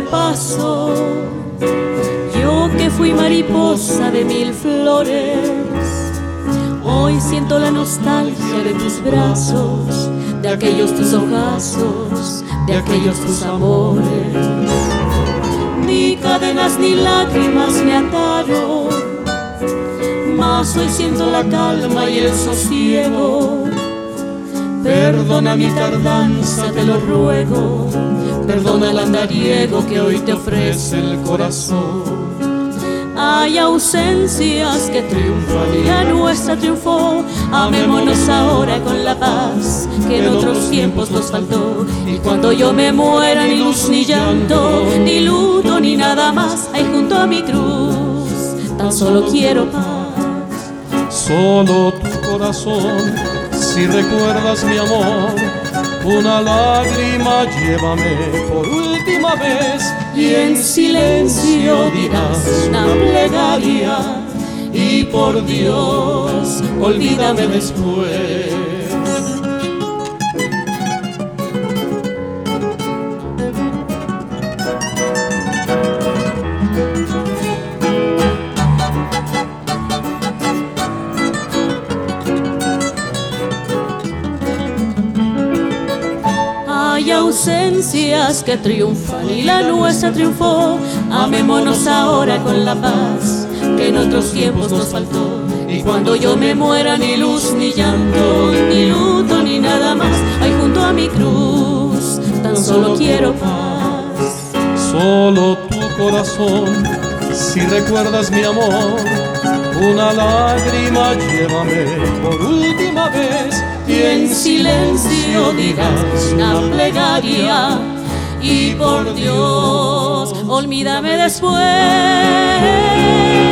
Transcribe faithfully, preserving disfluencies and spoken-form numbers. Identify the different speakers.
Speaker 1: paso. Yo que fui mariposa de mil flores, hoy siento la nostalgia de tus brazos, de aquellos tus ojazos, de aquellos tus amores. Ni cadenas ni lágrimas me ataron, mas hoy siento la calma y el sosiego. Perdona mi tardanza, te lo ruego, perdona el andariego que hoy te ofrece el corazón. Hay ausencias que triunfan y la nuestra triunfó. Amémonos ahora con la paz que en otros tiempos nos faltó. Y cuando yo me muera, ni luz ni llanto, ni luto ni nada más hay junto a mi cruz. Tan solo quiero paz.
Speaker 2: Solo tu corazón, si recuerdas mi amor, una lágrima llévame por última vez
Speaker 1: y en silencio dirás una plegaria y por Dios olvídame después. Hay ausencias que triunfan y la nuestra triunfó. Amémonos ahora con la paz que en otros tiempos nos faltó. Y cuando yo me muera, ni luz ni llanto, ni luto ni nada más hay junto a mi cruz. Tan solo quiero paz.
Speaker 2: Solo tu corazón, si recuerdas mi amor, una lágrima llévame por última vez
Speaker 1: y en silencio dirás una plegaria y por Dios olvídame después.